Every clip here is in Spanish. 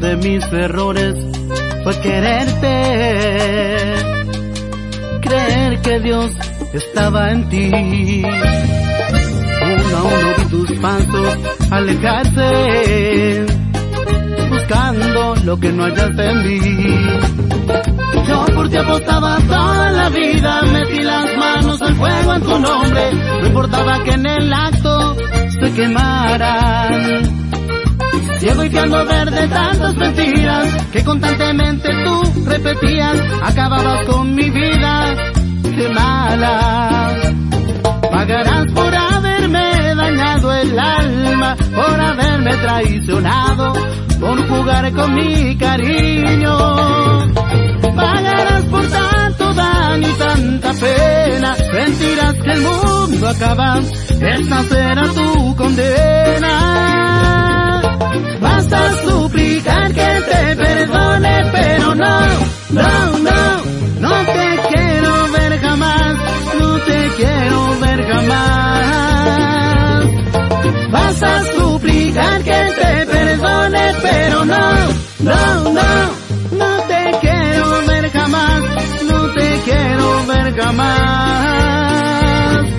de mis errores fue quererte, creer que Dios estaba en ti. Uno a uno vi tus pasos alejarse, buscando lo que no hallaste en mí. Yo por ti apostaba toda la vida, metí las manos al fuego en tu nombre, no importaba que en el acto se quemaran. Ciego y fiando ver de tantas mentiras que constantemente tú repetías, acababas con mi vida, qué mala. Pagarás por haberme dañado el alma, por haberme traicionado, por jugar con mi cariño. Pagarás por tanto daño y tanta pena, sentirás que el mundo acaba, esta será tu condena. Vas a suplicar que te perdone, pero no, no, no, no te quiero ver jamás, no te quiero ver jamás. Vas a suplicar que te perdone, pero no, no, no, no te quiero ver jamás, no te quiero ver jamás.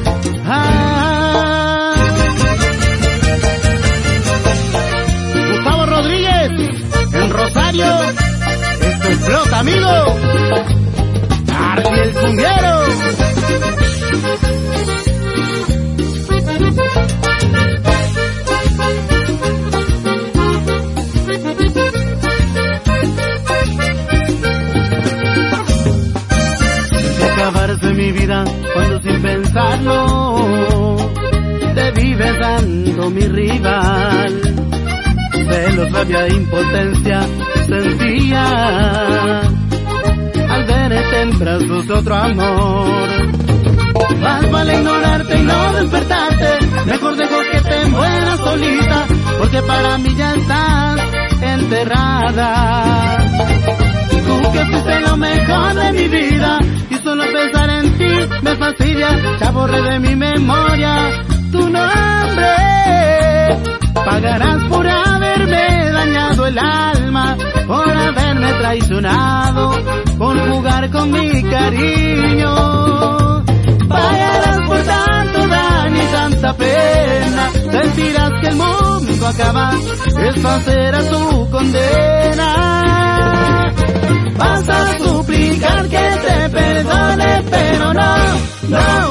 Gustavo Rodríguez, en Rosario, esto explota, amigo. Arqui el cumbiero. Acabarse mi vida cuando sin pensarlo te vi besando mi rival. Celos, rabia e impotencia sentía al verte en brazos de otro amor. Más vale ignorarte y no despertarte, mejor dejo que te mueras solita, porque para mí ya estás enterrada. Tú que fuiste lo mejor de mi vida y solo pensar en ti me fastidia, ya borré de mi memoria tu nombre. Pagarás por haberme dañado el alma, por haberme traicionado, por jugar con mi cariño. Pagarás por tanto daño y tanta pena, sentirás que el mundo acaba, esta será tu condena. Vas a suplicar que te perdone, pero no, no.